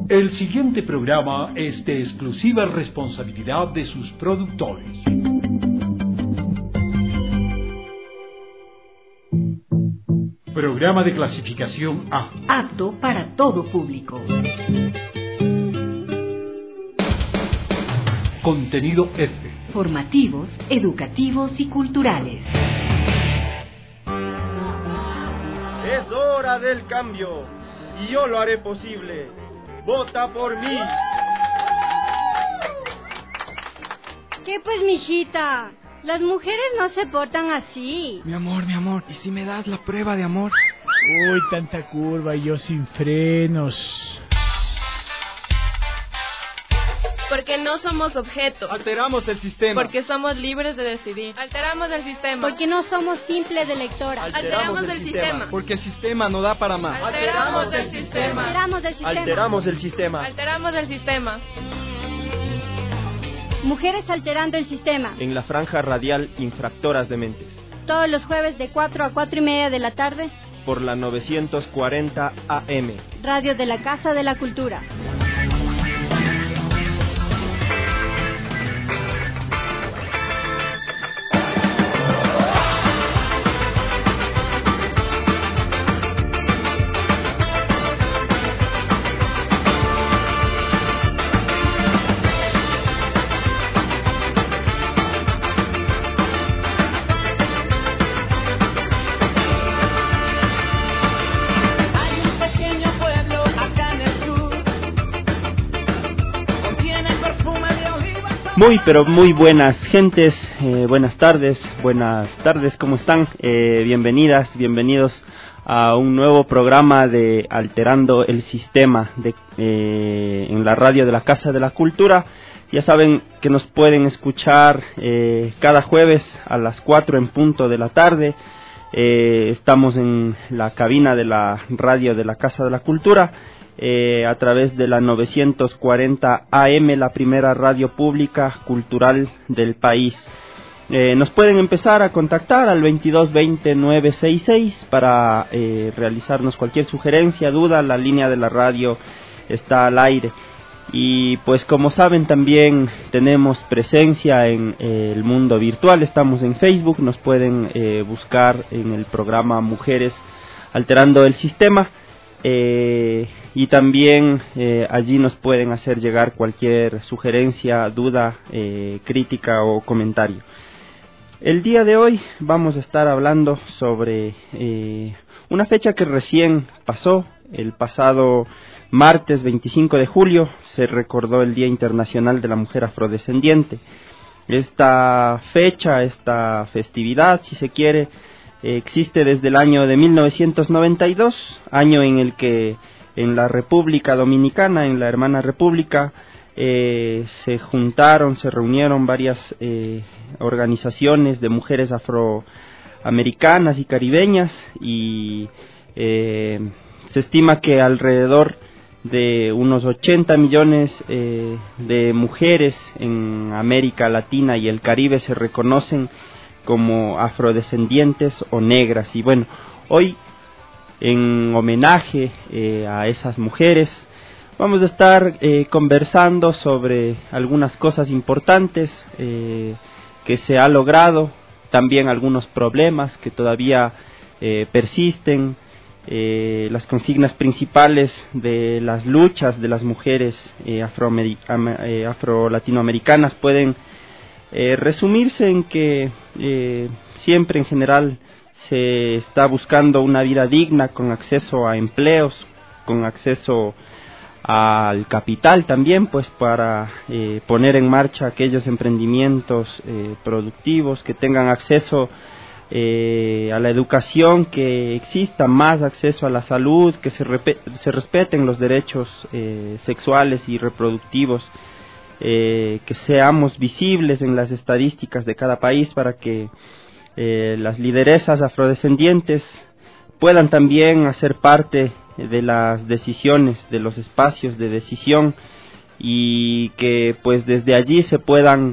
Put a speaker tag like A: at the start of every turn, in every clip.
A: El siguiente programa es de exclusiva responsabilidad de sus productores. Programa de clasificación A.
B: Apto para todo público.
A: Contenido F.
B: Formativos, educativos y culturales.
C: Es hora del cambio y yo lo haré posible. ¡Vota por mí!
D: ¿Qué pues, mijita? Las mujeres no se portan así.
E: Mi amor, ¿y si me das la prueba de amor?
F: Uy, tanta curva y yo sin frenos.
G: Porque no somos objeto.
E: Alteramos el sistema.
G: Porque somos libres de decidir. Alteramos el sistema.
D: Porque no somos simples electoras.
G: Alteramos el sistema.
E: Porque el sistema no da para más.
G: Alteramos el sistema.
D: Alteramos el sistema.
C: Alteramos el sistema.
G: Alteramos el sistema.
D: Mujeres alterando el sistema.
C: En la franja radial Infractoras de Mentes.
D: Todos los jueves de 4 a 4:30 de la tarde.
C: Por la 940 AM.
D: Radio de la Casa de la Cultura.
H: Muy, pero muy buenas gentes, buenas tardes, ¿cómo están? Bienvenidas, bienvenidos a un nuevo programa de Alterando el Sistema en la radio de la Casa de la Cultura. Ya saben que nos pueden escuchar cada jueves a las 4 en punto de la tarde. Estamos en la cabina de la radio de la Casa de la Cultura. A través de la 940 AM, la primera radio pública cultural del país. Nos pueden empezar a contactar al 2220-966 para realizarnos cualquier sugerencia, duda. La línea de la radio está al aire. Y pues como saben también tenemos presencia en el mundo virtual. Estamos en Facebook, nos pueden buscar en el programa Mujeres Alterando el Sistema. Y también allí nos pueden hacer llegar cualquier sugerencia, duda, crítica o comentario. El día de hoy vamos a estar hablando sobre una fecha que recién pasó. El pasado martes 25 de julio se recordó el Día Internacional de la Mujer Afrodescendiente. Esta fecha, esta festividad, si se quiere, existe desde el año de 1992, año en el que en la República Dominicana, en la hermana república, se reunieron varias organizaciones de mujeres afroamericanas y caribeñas y se estima que alrededor de unos 80 millones de mujeres en América Latina y el Caribe se reconocen como afrodescendientes o negras. Y bueno, hoy en homenaje a esas mujeres vamos a estar conversando sobre algunas cosas importantes que se ha logrado, también algunos problemas que todavía persisten, las consignas principales de las luchas de las mujeres afro-latinoamericanas pueden resumirse en que siempre en general se está buscando una vida digna con acceso a empleos, con acceso al capital también, pues para poner en marcha aquellos emprendimientos productivos, que tengan acceso a la educación, que exista más acceso a la salud, que se respeten los derechos sexuales y reproductivos, que seamos visibles en las estadísticas de cada país para que las lideresas afrodescendientes puedan también hacer parte de las decisiones, de los espacios de decisión, y que pues desde allí se puedan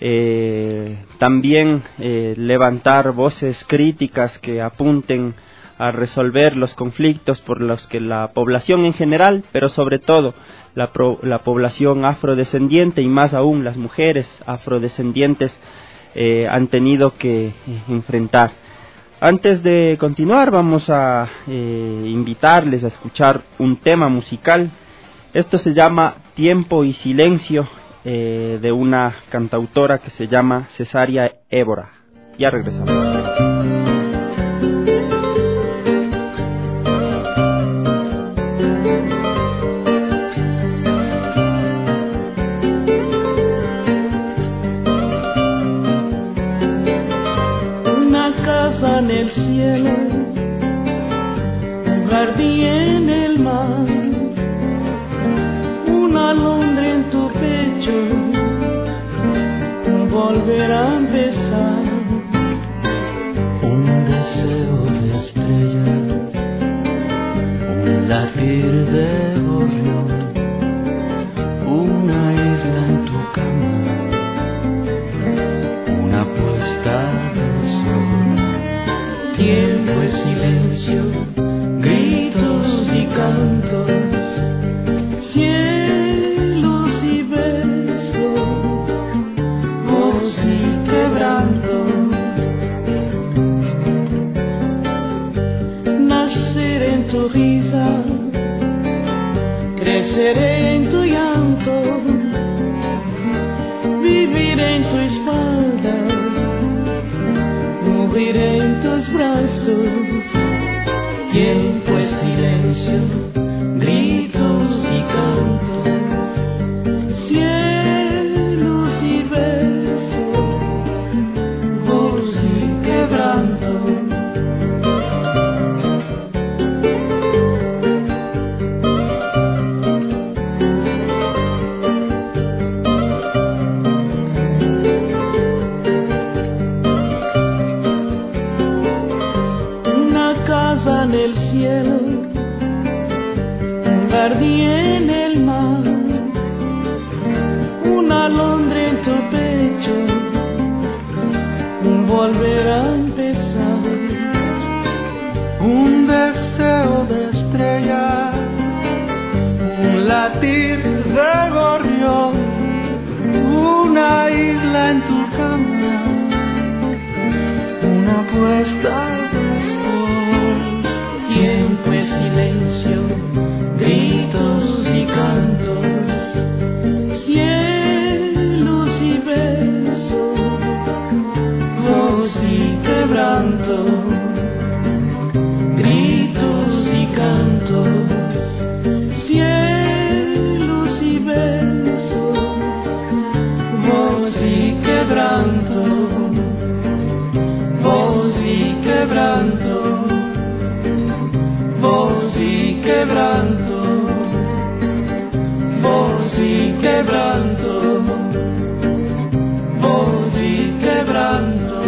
H: también levantar voces críticas que apunten a resolver los conflictos por los que la población en general, pero sobre todo la población afrodescendiente y más aún las mujeres afrodescendientes han tenido que enfrentar. Antes de continuar vamos a invitarles a escuchar un tema musical. Esto se llama Tiempo y Silencio, de una cantautora que se llama Cesaria Évora. Ya regresamos.
I: Una casa en el cielo, un jardín en el mar, una alondra en tu pecho, un volver a empezar, un deseo de estrella, un latir de gorrión, una isla en tu cama, una puesta de sol, tiempo y silencio, gritos y cantos, cielos y besos, voz y quebranto, nacer en tu risa, crecer en tu llanto, vivir en tu espalda, morir en tus brazos, tiempo es silencio, gritos y cantos, cielos y besos, voz y quebranto. En el cielo, un jardín en el mar, una alondra en tu pecho, un volver a empezar, un deseo de estrella, un latir de gorrión, una isla en tu cama, una puesta de sol, tiempo y silencio, gritos y cantos, cielos y besos, voz y quebranto, gritos y cantos, cielos y besos, voz y quebranto, voz y quebranto, voz y quebranto, voz y quebranto, voz y quebranto,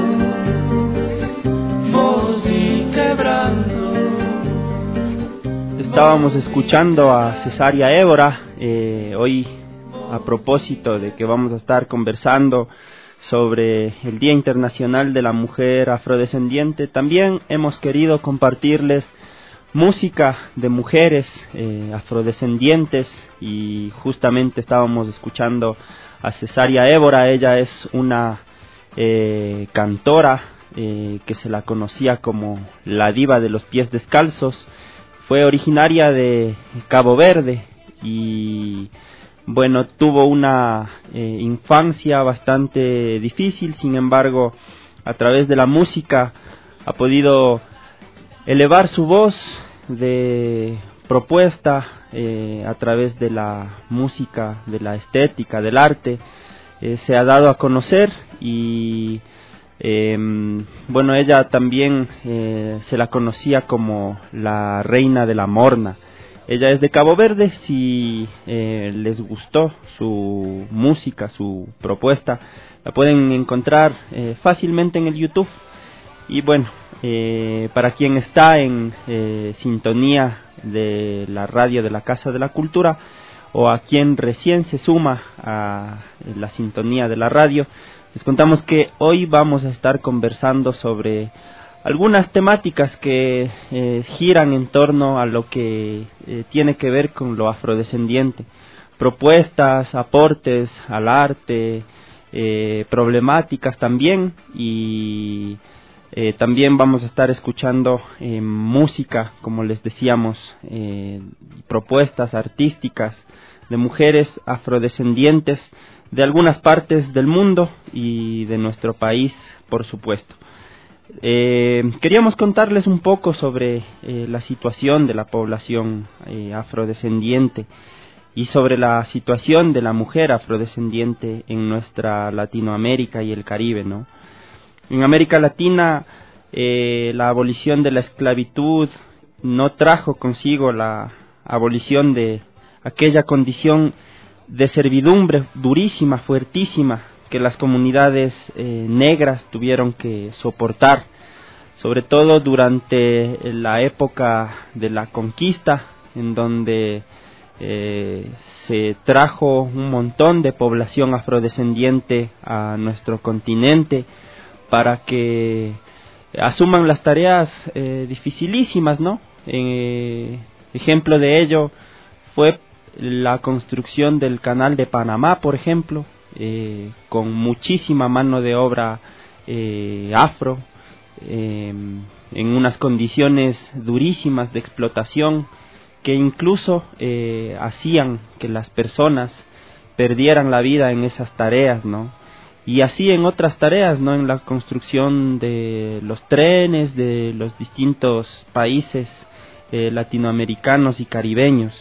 I: voz y quebranto.
H: Estábamos escuchando a Cesaria Évora, hoy a propósito de que vamos a estar conversando sobre el Día Internacional de la Mujer Afrodescendiente. También hemos querido compartirles música de mujeres afrodescendientes y justamente estábamos escuchando a Cesaria Évora. Ella es una cantora que se la conocía como la diva de los pies descalzos. Fue originaria de Cabo Verde y bueno, tuvo una infancia bastante difícil. Sin embargo, a través de la música ha podido elevar su voz de propuesta a través de la música, de la estética, del arte. Se ha dado a conocer y bueno, ella también se la conocía como la reina de la morna. Ella es de Cabo Verde. Si les gustó su música, su propuesta, la pueden encontrar fácilmente en el YouTube. Y bueno, para quien está en sintonía de la radio de la Casa de la Cultura, o a quien recién se suma a la sintonía de la radio, les contamos que hoy vamos a estar conversando sobre algunas temáticas que giran en torno a lo que tiene que ver con lo afrodescendiente, propuestas, aportes al arte, problemáticas también, y también vamos a estar escuchando música, como les decíamos, propuestas artísticas de mujeres afrodescendientes de algunas partes del mundo y de nuestro país, por supuesto. Queríamos contarles un poco sobre la situación de la población afrodescendiente y sobre la situación de la mujer afrodescendiente en nuestra Latinoamérica y el Caribe, ¿no? En América Latina, la abolición de la esclavitud no trajo consigo la abolición de aquella condición de servidumbre durísima, fuertísima, que las comunidades negras tuvieron que soportar, sobre todo durante la época de la conquista, en donde se trajo un montón de población afrodescendiente a nuestro continente para que asuman las tareas dificilísimas, ¿no? Ejemplo de ello fue la construcción del Canal de Panamá, por ejemplo, con muchísima mano de obra afro, en unas condiciones durísimas de explotación que incluso hacían que las personas perdieran la vida en esas tareas, ¿no? Y así en otras tareas, ¿no? En la construcción de los trenes de los distintos países latinoamericanos y caribeños.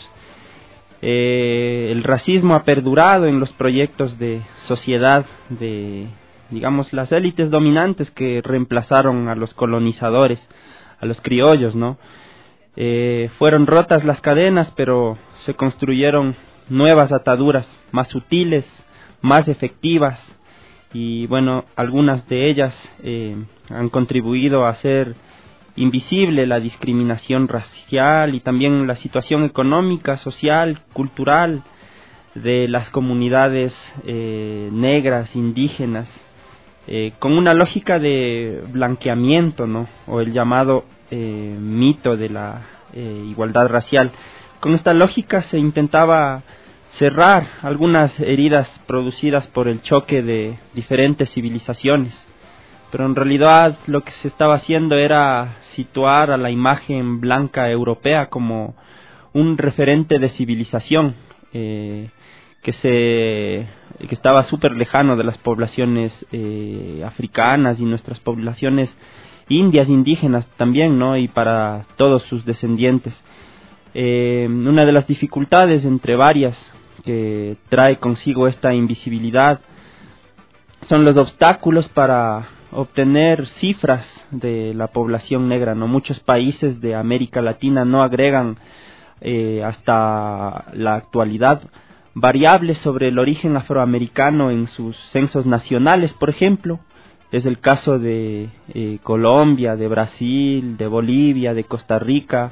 H: El racismo ha perdurado en los proyectos de sociedad de, digamos, las élites dominantes que reemplazaron a los colonizadores, a los criollos, ¿no? Fueron rotas las cadenas, pero se construyeron nuevas ataduras, más sutiles, más efectivas, y bueno, algunas de ellas han contribuido a hacer invisible la discriminación racial y también la situación económica, social, cultural de las comunidades negras, indígenas, con una lógica de blanqueamiento, ¿no? O el llamado mito de la igualdad racial. Con esta lógica se intentaba cerrar algunas heridas producidas por el choque de diferentes civilizaciones, pero en realidad lo que se estaba haciendo era situar a la imagen blanca europea como un referente de civilización que estaba súper lejano de las poblaciones africanas y nuestras poblaciones indias, indígenas también, ¿no? Y para todos sus descendientes. Una de las dificultades, entre varias, que trae consigo esta invisibilidad son los obstáculos para obtener cifras de la población negra, ¿no? Muchos países de América Latina no agregan hasta la actualidad variables sobre el origen afroamericano en sus censos nacionales, por ejemplo. Es el caso de Colombia, de Brasil, de Bolivia, de Costa Rica.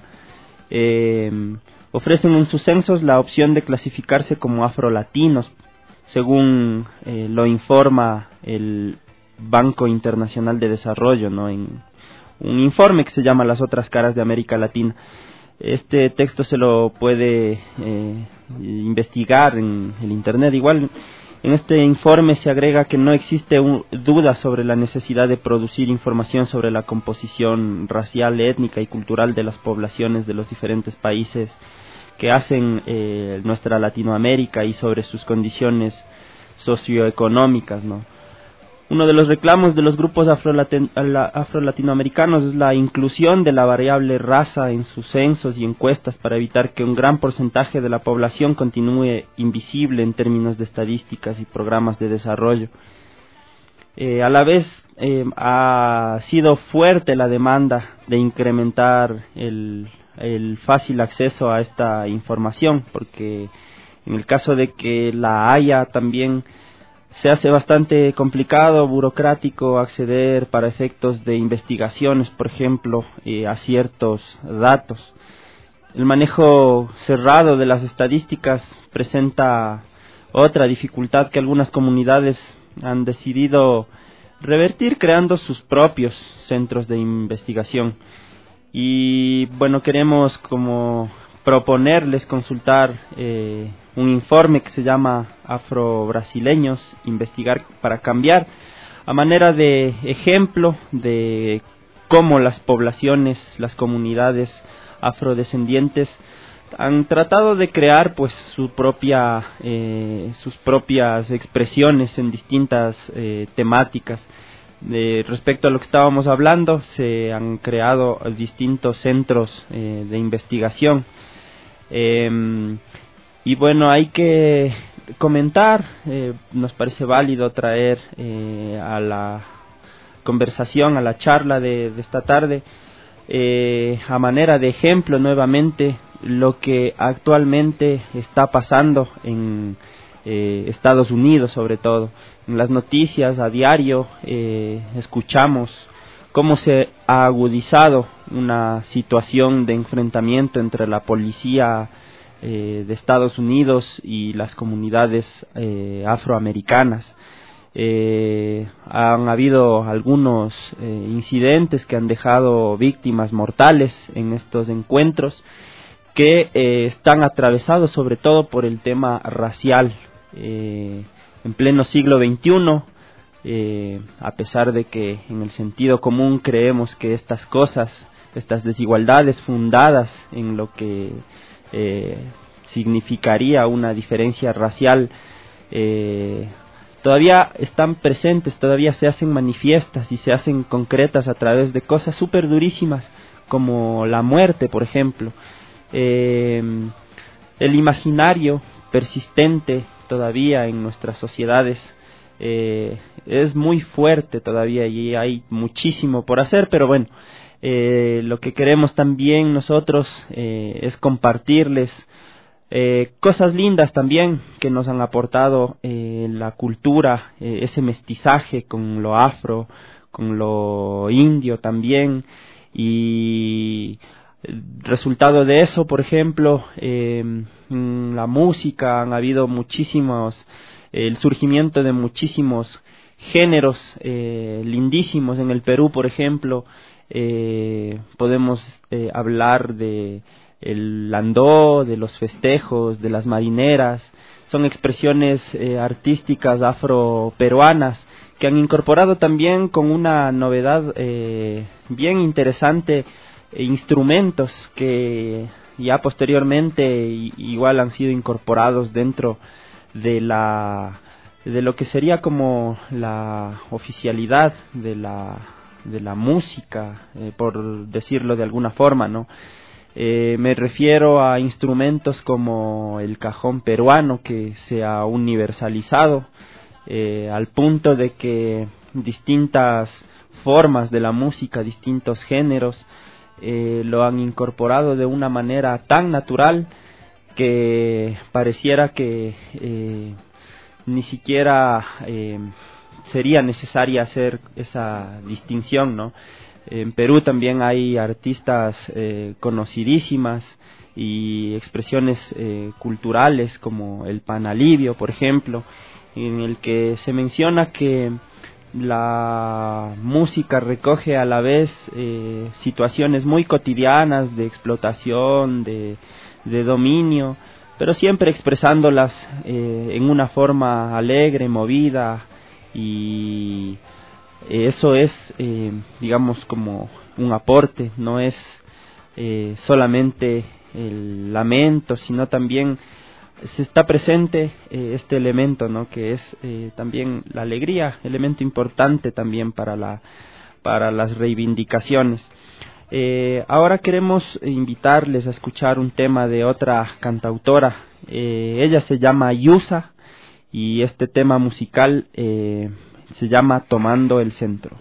H: Ofrecen en sus censos la opción de clasificarse como afrolatinos, según lo informa el Banco Internacional de Desarrollo, ¿no? En un informe que se llama Las otras caras de América Latina. Este texto se lo puede investigar en el internet. Igual en este informe se agrega que no existe duda sobre la necesidad de producir información sobre la composición racial, étnica y cultural de las poblaciones de los diferentes países que hacen nuestra Latinoamérica y sobre sus condiciones socioeconómicas, ¿no? Uno de los reclamos de los grupos afrolatinoamericanos es la inclusión de la variable raza en sus censos y encuestas para evitar que un gran porcentaje de la población continúe invisible en términos de estadísticas y programas de desarrollo. A la vez ha sido fuerte la demanda de incrementar el fácil acceso a esta información, porque en el caso de que la haya también se hace bastante complicado, burocrático acceder para efectos de investigaciones, por ejemplo, a ciertos datos. El manejo cerrado de las estadísticas presenta otra dificultad que algunas comunidades han decidido revertir creando sus propios centros de investigación. Y bueno, queremos como proponerles consultar un informe que se llama Afro-Brasileños, investigar para cambiar, a manera de ejemplo de cómo las poblaciones, las comunidades afrodescendientes han tratado de crear pues sus propias expresiones en distintas temáticas. Respecto a lo que estábamos hablando, se han creado distintos centros de investigación. Y bueno, hay que comentar, nos parece válido traer a la conversación, a la charla de esta tarde, a manera de ejemplo nuevamente, lo que actualmente está pasando en Estados Unidos, sobre todo. En las noticias a diario escuchamos cómo se ha agudizado una situación de enfrentamiento entre la policía de Estados Unidos y las comunidades afroamericanas. Han habido algunos incidentes que han dejado víctimas mortales en estos encuentros, que están atravesados sobre todo por el tema racial. En pleno siglo XXI, a pesar de que en el sentido común creemos que estas cosas, estas desigualdades fundadas en lo que significaría una diferencia racial, todavía están presentes, todavía se hacen manifiestas y se hacen concretas a través de cosas súper durísimas, como la muerte, por ejemplo. El imaginario persistente todavía en nuestras sociedades es muy fuerte todavía y hay muchísimo por hacer, pero bueno, lo que queremos también nosotros es compartirles cosas lindas también que nos han aportado la cultura, ese mestizaje con lo afro, con lo indio también, y resultado de eso, por ejemplo, la música, han habido muchísimos, el surgimiento de muchísimos géneros lindísimos en el Perú, por ejemplo. Podemos hablar de el landó, de los festejos, de las marineras. Son expresiones artísticas afroperuanas que han incorporado también con una novedad bien interesante instrumentos que ya posteriormente igual han sido incorporados dentro de lo que sería como la oficialidad de la música, por decirlo de alguna forma, ¿no? Me refiero a instrumentos como el cajón peruano, que se ha universalizado al punto de que distintas formas de la música, distintos géneros, lo han incorporado de una manera tan natural que pareciera que ni siquiera sería necesaria hacer esa distinción, ¿no? En Perú también hay artistas conocidísimas y expresiones culturales como el Panalivio, por ejemplo, en el que se menciona que la música recoge a la vez situaciones muy cotidianas de explotación, de dominio, pero siempre expresándolas en una forma alegre, movida, y eso es, digamos, como un aporte, no es solamente el lamento, sino también se está presente este elemento, ¿no? Que es también la alegría, elemento importante también para las reivindicaciones. Ahora queremos invitarles a escuchar un tema de otra cantautora. Ella se llama Yusa y este tema musical se llama Tomando el Centro.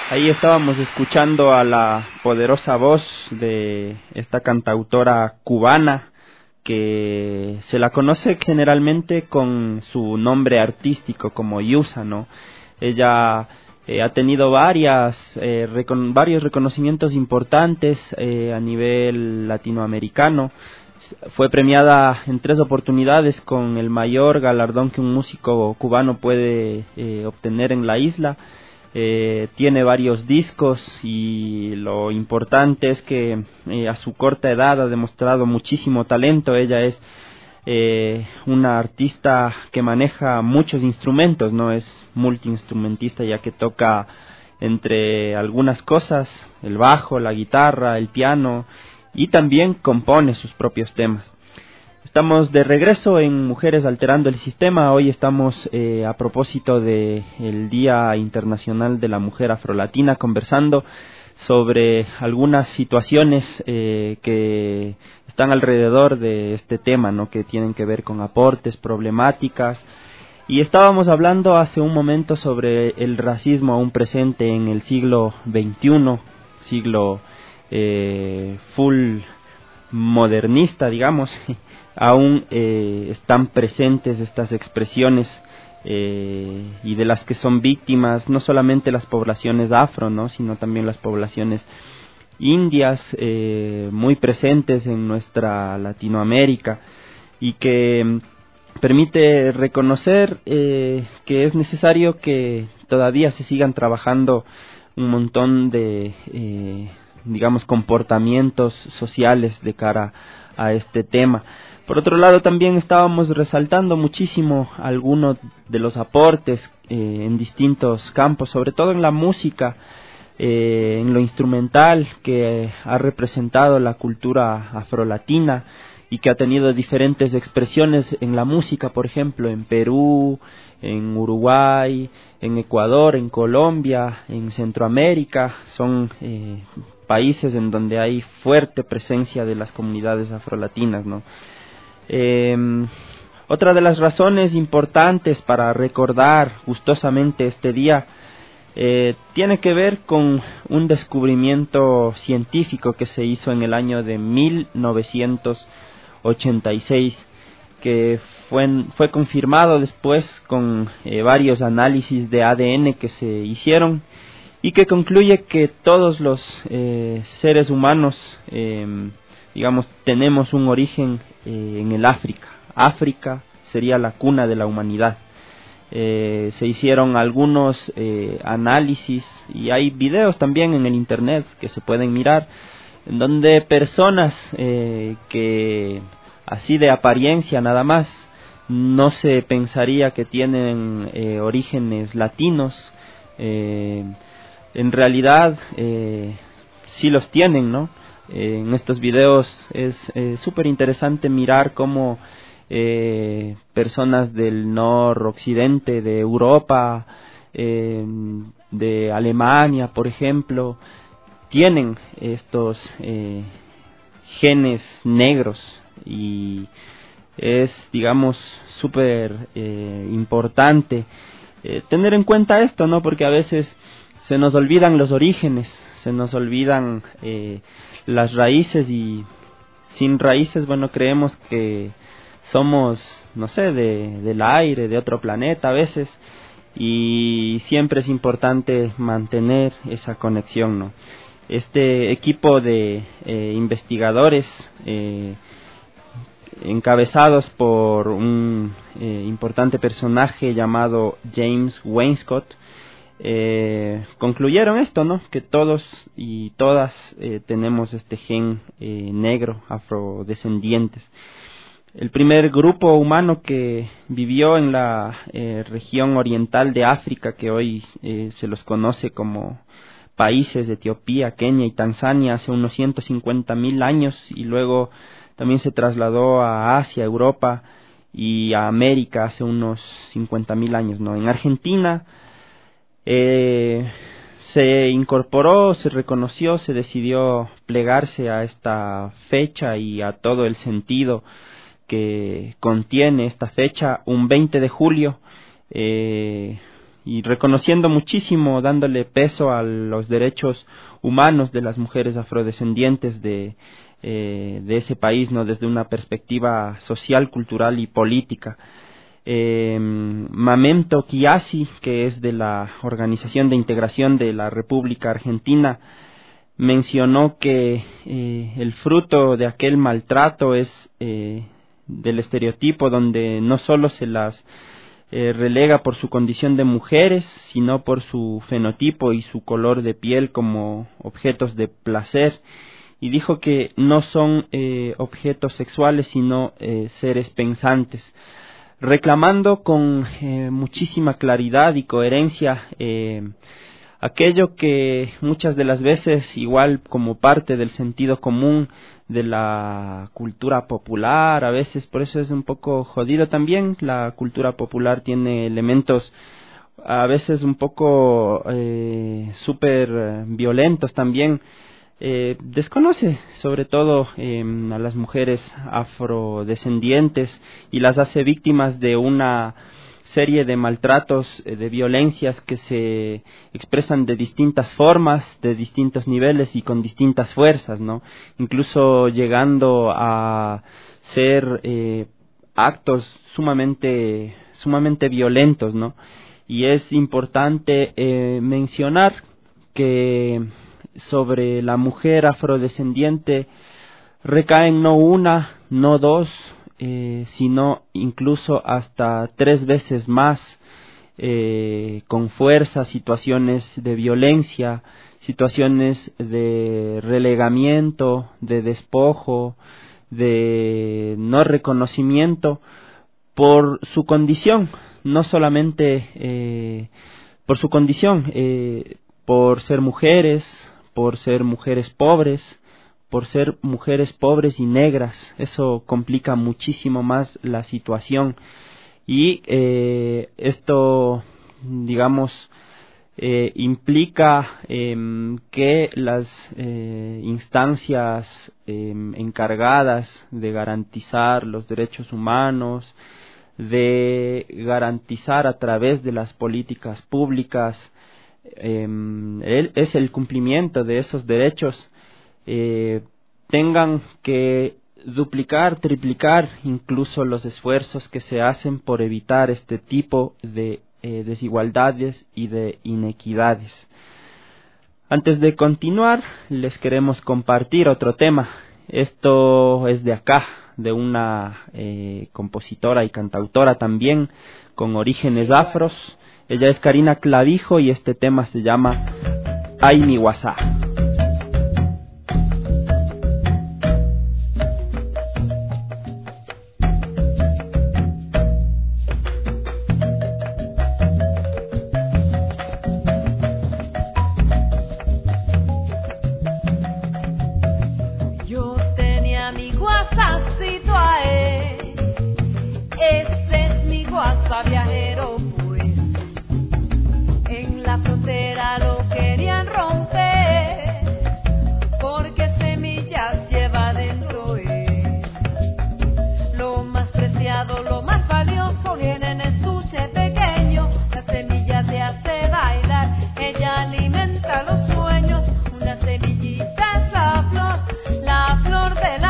H: Ahí estábamos escuchando a la poderosa voz de esta cantautora cubana que se la conoce generalmente con su nombre artístico como Yusa, ¿no? Ella ha tenido varios reconocimientos importantes a nivel latinoamericano. Fue premiada en 3 oportunidades con el mayor galardón que un músico cubano puede obtener en la isla. Tiene varios discos y lo importante es que a su corta edad ha demostrado muchísimo talento. Ella es una artista que maneja muchos instrumentos, no es multiinstrumentista, ya que toca entre algunas cosas el bajo, la guitarra, el piano, y también compone sus propios temas. Estamos de regreso en Mujeres Alterando el Sistema. Hoy estamos a propósito del Día Internacional de la Mujer Afrolatina conversando sobre algunas situaciones que están alrededor de este tema, ¿no? Que tienen que ver con aportes, problemáticas. Y estábamos hablando hace un momento sobre el racismo aún presente en el siglo XXI, siglo full modernista, digamos. Aún están presentes estas expresiones y de las que son víctimas no solamente las poblaciones afro, ¿no? Sino también las poblaciones indias muy presentes en nuestra Latinoamérica, y que permite reconocer que es necesario que todavía se sigan trabajando un montón de digamos comportamientos sociales de cara a este tema. Por otro lado, también estábamos resaltando muchísimo algunos de los aportes en distintos campos, sobre todo en la música, en lo instrumental que ha representado la cultura afrolatina y que ha tenido diferentes expresiones en la música, por ejemplo, en Perú, en Uruguay, en Ecuador, en Colombia, en Centroamérica. Son países en donde hay fuerte presencia de las comunidades afrolatinas, ¿no? Otra de las razones importantes para recordar gustosamente este día tiene que ver con un descubrimiento científico que se hizo en el año de 1986, que fue confirmado después con varios análisis de ADN que se hicieron, y que concluye que todos los seres humanos digamos, tenemos un origen en el África. África sería la cuna de la humanidad. Se hicieron algunos análisis, y hay videos también en el internet que se pueden mirar, en donde personas que así de apariencia nada más no se pensaría que tienen orígenes latinos, en realidad sí los tienen, ¿no? En estos videos es súper interesante mirar cómo personas del noroccidente de Europa, de Alemania, por ejemplo, tienen estos genes negros, y es, digamos, súper importante tener en cuenta esto, ¿no? Porque a veces se nos olvidan los orígenes, se nos olvidan las raíces, y sin raíces, bueno, creemos que somos, no sé, del aire, de otro planeta a veces, y siempre es importante mantener esa conexión, ¿no? Este equipo de investigadores encabezados por un importante personaje llamado James Wainscott, concluyeron esto, ¿no? Que todos y todas tenemos este gen negro, afrodescendientes. El primer grupo humano que vivió en la región oriental de África, que hoy se los conoce como países de Etiopía, Kenia y Tanzania, hace unos 150,000 años, y luego también se trasladó a Asia, Europa y a América hace unos 50,000 años, ¿no? En Argentina se incorporó, se reconoció, se decidió plegarse a esta fecha y a todo el sentido que contiene esta fecha, un 20 de julio, y reconociendo muchísimo, dándole peso a los derechos humanos de las mujeres afrodescendientes de ese país, ¿no? Desde una perspectiva social, cultural y política. Mamento Chiasi, que es de la Organización de Integración de la República Argentina, mencionó que el fruto de aquel maltrato es del estereotipo donde no solo se las relega por su condición de mujeres, sino por su fenotipo y su color de piel como objetos de placer, y dijo que no son objetos sexuales, sino seres pensantes, reclamando con muchísima claridad y coherencia aquello que muchas de las veces, igual como parte del sentido común de la cultura popular, a veces por eso es un poco jodido también. La cultura popular tiene elementos a veces un poco súper violentos también. Desconoce sobre todo a las mujeres afrodescendientes y las hace víctimas de una serie de maltratos, de violencias que se expresan de distintas formas, de distintos niveles y con distintas fuerzas, ¿no? Incluso llegando a ser actos sumamente violentos, ¿no? Y es importante mencionar que sobre la mujer afrodescendiente recaen no una, no dos, sino incluso hasta 3 veces más con fuerza situaciones de violencia, situaciones de relegamiento, de despojo, de no reconocimiento por su condición, no solamente por su condición, por ser mujeres pobres, por ser mujeres pobres y negras. Eso complica muchísimo más la situación y esto, digamos, implica que las instancias encargadas de garantizar los derechos humanos, de garantizar a través de las políticas públicas es el cumplimiento de esos derechos, tengan que duplicar, triplicar incluso los esfuerzos que se hacen por evitar este tipo de desigualdades y de inequidades. Antes de continuar, les queremos compartir otro tema. Esto es de acá, de una compositora y cantautora también, con orígenes afros. Ella es Karina Clavijo y este tema se llama Ay mi Guasá.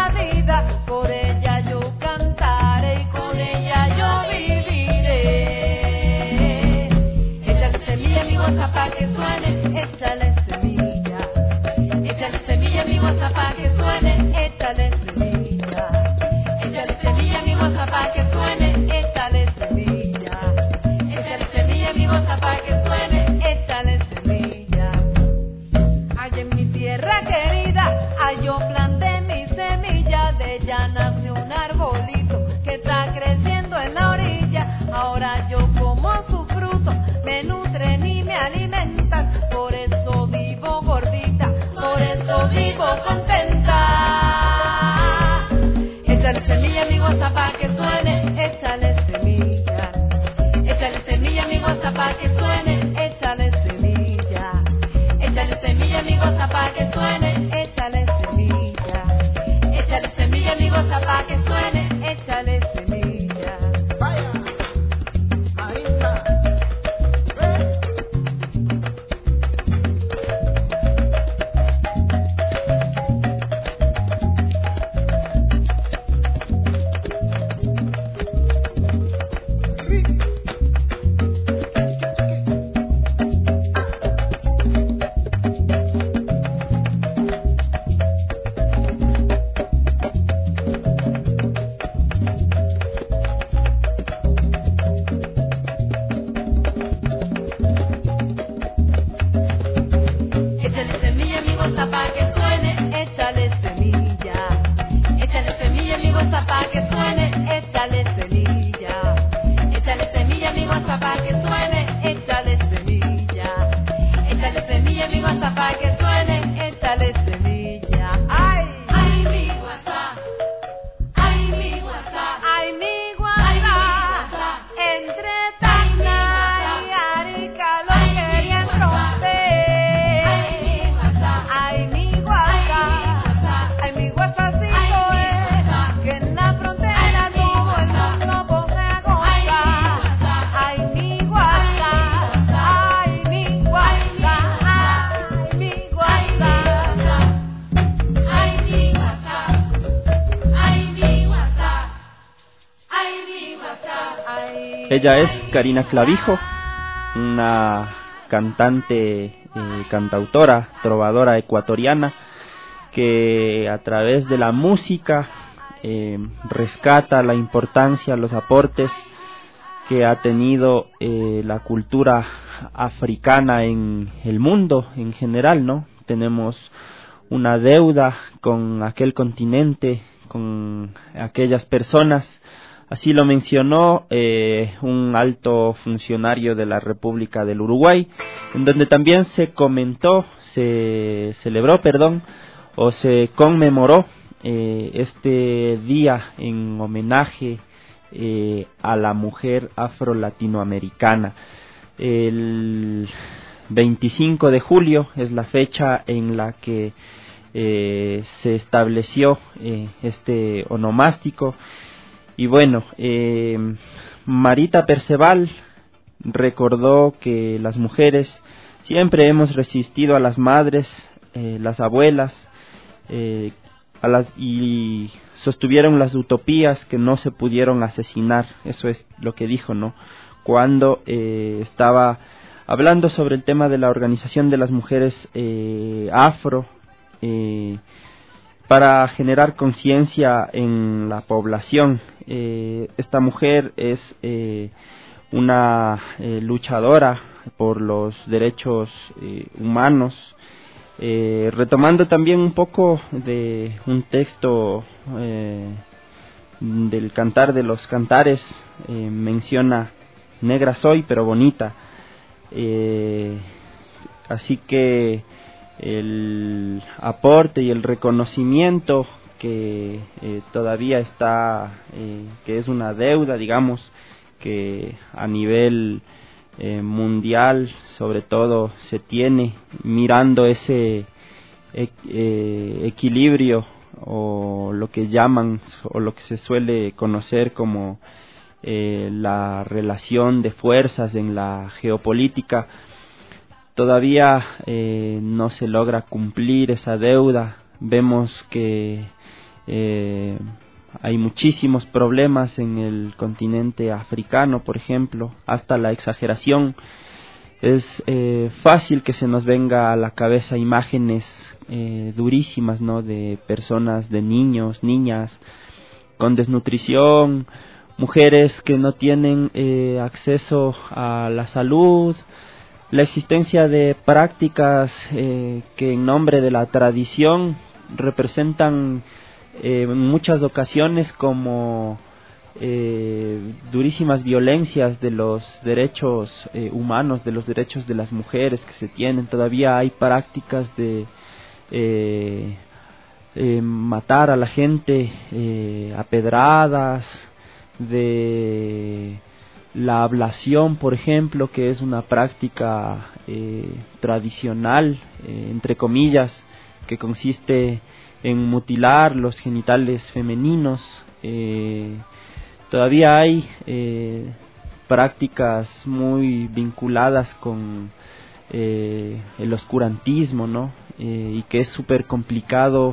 J: Por ella yo cantaré y con ella yo viviré. oye mi WhatsApp para que suene, échale semilla. Ay, ay mi WhatsApp, ay mi WhatsApp, ay mi WhatsApp, entre Tacna y Arica lo querían romper. Ay mi WhatsApp, ay mi WhatsApp, ay mi WhatsAppcito es que en la frontera todo el mundo pone a gozar. Ay mi WhatsApp, ay mi WhatsApp, ay mi WhatsApp, ay mi WhatsApp, ay mi WhatsApp, ay mi WhatsApp.
H: Ella es Karina Clavijo, una cantante, cantautora, trovadora ecuatoriana, que a través de la música rescata la importancia, los aportes que ha tenido la cultura africana en el mundo en general, ¿no? Tenemos una deuda con aquel continente, con aquellas personas. Así lo mencionó un alto funcionario de la República del Uruguay, en donde también se celebró, o se conmemoró este día en homenaje a la mujer afro-latinoamericana. El 25 de julio es la fecha en la que se estableció este onomástico. Y bueno, Marita Perceval recordó que las mujeres siempre hemos resistido a las madres, las abuelas, y sostuvieron las utopías que no se pudieron asesinar. Eso es lo que dijo, ¿no? Cuando estaba hablando sobre el tema de la organización de las mujeres afro, para generar conciencia en la población. Esta mujer es una luchadora por los derechos humanos, retomando también un poco de un texto del Cantar de los Cantares. Menciona: negra soy pero bonita. Así que el aporte y el reconocimiento que todavía está, que es una deuda, digamos, que a nivel mundial sobre todo se tiene, mirando ese equilibrio, o lo que llaman, o lo que se suele conocer como la relación de fuerzas en la geopolítica. Todavía no se logra cumplir esa deuda. Vemos que hay muchísimos problemas en el continente africano, por ejemplo, hasta la exageración. Es fácil que se nos venga a la cabeza imágenes durísimas, ¿no?, de personas, de niños, niñas con desnutrición, mujeres que no tienen acceso a la salud, la existencia de prácticas que en nombre de la tradición representan en muchas ocasiones como durísimas violencias de los derechos humanos, de los derechos de las mujeres que se tienen. Todavía hay prácticas de matar a la gente a pedradas, de la ablación, por ejemplo, que es una práctica tradicional, entre comillas, que consiste en mutilar los genitales femeninos. Todavía hay prácticas muy vinculadas con el oscurantismo, ¿no? Y que es súper complicado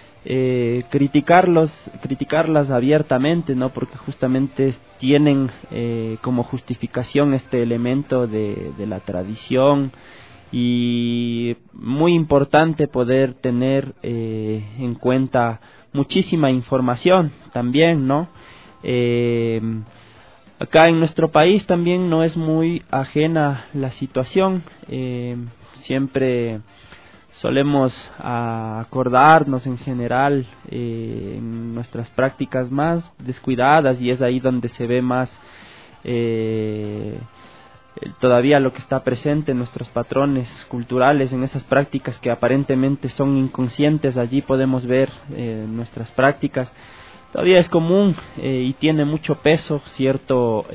H: criticarlas abiertamente, ¿no? Porque justamente tienen como justificación este elemento de la tradición. Y muy importante poder tener en cuenta muchísima información también, ¿no? Acá en nuestro país también no es muy ajena la situación. Siempre solemos acordarnos en general en nuestras prácticas más descuidadas, y es ahí donde se ve más todavía lo que está presente en nuestros patrones culturales, en esas prácticas que aparentemente son inconscientes. Allí podemos ver nuestras prácticas. Todavía es común y tiene mucho peso cierto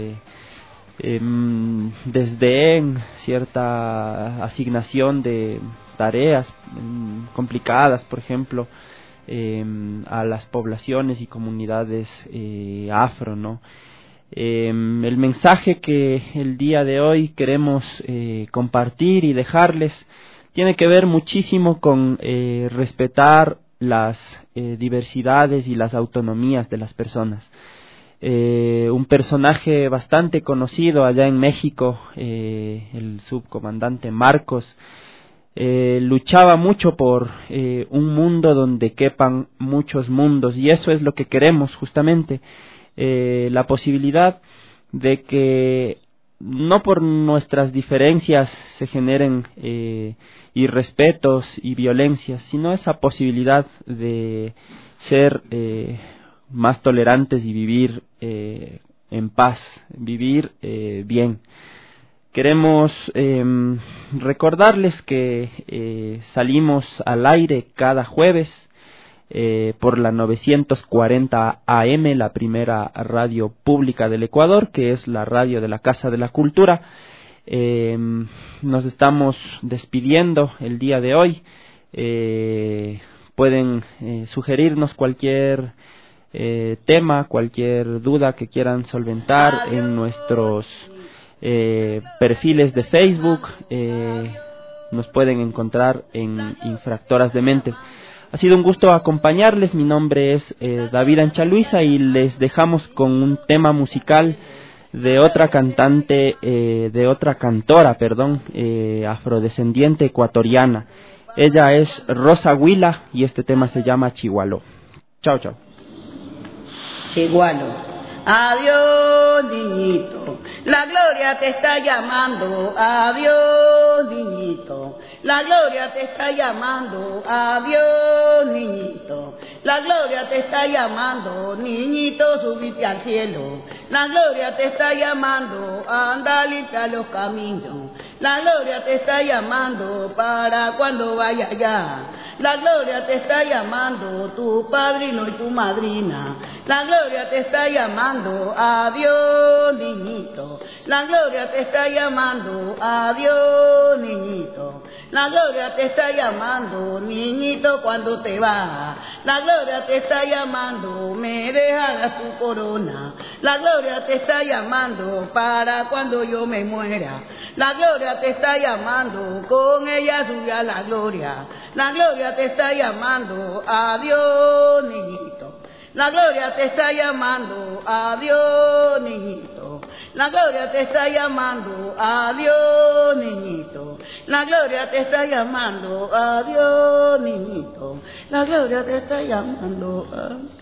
H: desdén, cierta asignación de tareas complicadas, por ejemplo, a las poblaciones y comunidades afro, ¿no? El mensaje que el día de hoy queremos compartir y dejarles tiene que ver muchísimo con respetar las diversidades y las autonomías de las personas. Un personaje bastante conocido allá en México, el subcomandante Marcos, luchaba mucho por un mundo donde quepan muchos mundos, y eso es lo que queremos justamente. La posibilidad de que no por nuestras diferencias se generen irrespetos y violencias, sino esa posibilidad de ser más tolerantes y vivir en paz, vivir bien. Queremos recordarles que salimos al aire cada jueves por la 940 AM, la primera radio pública del Ecuador, que es la radio de la Casa de la Cultura. Nos estamos despidiendo el día de hoy. Pueden sugerirnos cualquier tema, cualquier duda que quieran solventar en nuestros perfiles de Facebook. Nos pueden encontrar en Infractoras de Mentes. Ha sido un gusto acompañarles. Mi nombre es David Anchaluisa y les dejamos con un tema musical de otra cantante, cantora, afrodescendiente ecuatoriana. Ella es Rosa Huila y este tema se llama Chigualo. Chao, chao.
K: Chigualo. Adiós, niñito, la gloria te está llamando. Adiós, niñito, la gloria te está llamando. Adiós, niñito, la gloria te está llamando. Niñito, subite al cielo. La gloria te está llamando. Anda, limpia los caminos. La gloria te está llamando para cuando vaya allá. La gloria te está llamando, tu padrino y tu madrina. La gloria te está llamando, adiós, niñito. La gloria te está llamando, adiós, niñito. La gloria te está llamando, niñito, cuando te vas. La gloria te está llamando, me dejarás tu corona. La gloria te está llamando para cuando yo me muera. La gloria te está llamando, con ella sube a la gloria. La gloria te está llamando, adiós, niñito. La gloria te está llamando, adiós, niñito. La gloria te está llamando, adiós, niñito. La gloria te está llamando, adiós, niñito. La gloria te está llamando, adiós.